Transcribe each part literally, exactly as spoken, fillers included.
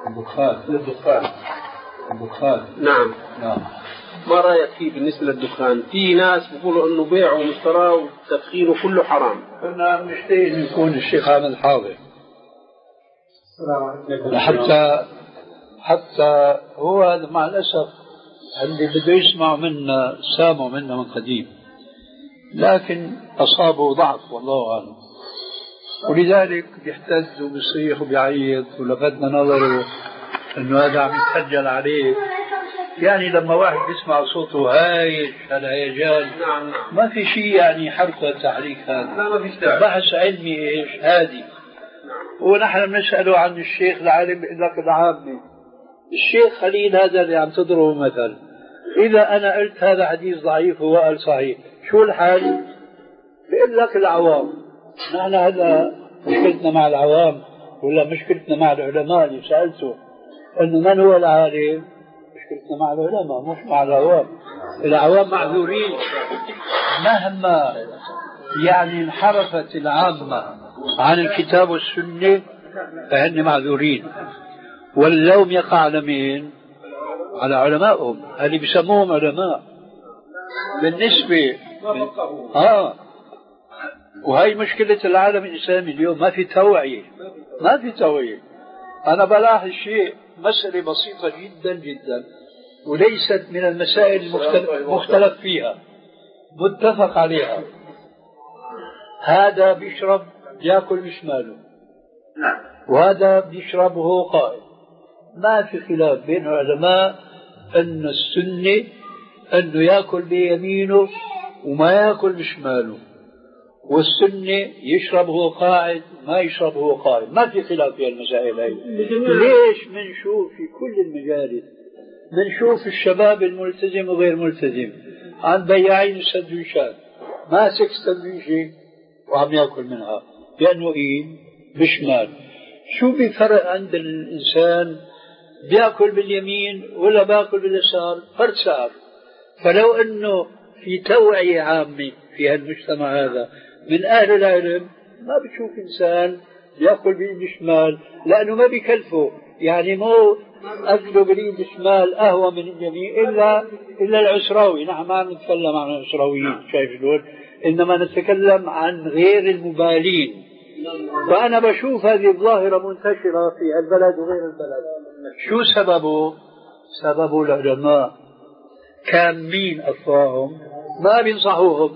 الدخان الدخان الدخان نعم نعم. ما رأيك فيه بالنسبة للدخان؟ في ناس بيقولوا إنه بيعه ومشتراه وتدخينه كله حرام. كنا نشتهي إنه يكون الشيخ عامل حاضر حتى حتى هو هذا مع الأسف اللي بده يسمع منا سامع منا من قديم، لكن أصابه ضعف والله أعلم، ولذلك بيحتز وبيصيح وبيعيط ولفتنا نظره إنه هذا عم يتسجل عليه. يعني لما واحد بيسمع صوته هايج هالهيجان ما في شيء يعني حركة تحريك، هذا ما فيش داعي، بحث علمي إيش هادي. ونحن بنسأله عن الشيخ العالم بيقول لك العامي. الشيخ خليل هذا اللي عم تضربه مثل، إذا أنا قلت هذا حديث ضعيف وهو قال صحيح شو الحال؟ بيقول لك العوام. نحن هذا مشكلتنا مع العوام ولا مشكلتنا مع العلماء؟ اللي سألته إنه من هو العالم؟ مشكلتنا مع العلماء مش مع العوام. العوام معذورين مهما يعني انحرفت العامة عن الكتاب والسنة فهن معذورين، واللوم يقع على مين؟ على علمائهم اللي بيسموهم علماء بالنسبة آه. وهي مشكلة العالم الإسلامي اليوم، ما في توعية، ما في توعية. أنا بلاحظ شيء، مسألة بسيطة جدا جدا وليست من المسائل المختلف فيها، متفق عليها. هذا بيشرب يأكل بشماله وهذا بيشرب وهو قائم، ما في خلاف بين العلماء أن السنة أنه يأكل بيمينه وما يأكل بشماله، والسنة يشرب وهو قاعد ما يشرب وهو قائم، ما في خلاف في المسائل هاي. ليش منشوف في كل المجالس منشوف الشباب الملتزم وغير ملتزم عن بياعين السندويشات ماسك سندويشة وعم يأكل منها لأنه إيه بشمال. شو بفرق عند الإنسان بيأكل باليمين ولا بيأكل باليسار؟ فرد سعر. فلو أنه في توعية عامة في المجتمع هذا من أهل العلم ما بتشوف إنسان يأكل بإيد الشمال لأنه ما بيكلفه، يعني مو أكله بالإيد الشمال أهوى من اليمين إلا إلا العسراوي. نحن ما نتكلم عن العسراويين شايف دول، إنما نتكلم عن غير المبالين. فأنا بشوف هذه الظاهرة منتشرة في البلد وغير البلد. شو سببه؟ سببه العلماء كان مين أطفاهم ما بينصحوهم.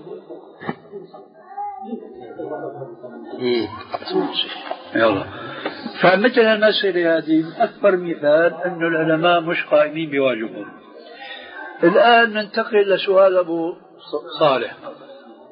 يلا. فمثل المسألة هذه أكبر مثال أن العلماء مش قائمين بواجبهم. الآن ننتقل لسؤال أبو صالح.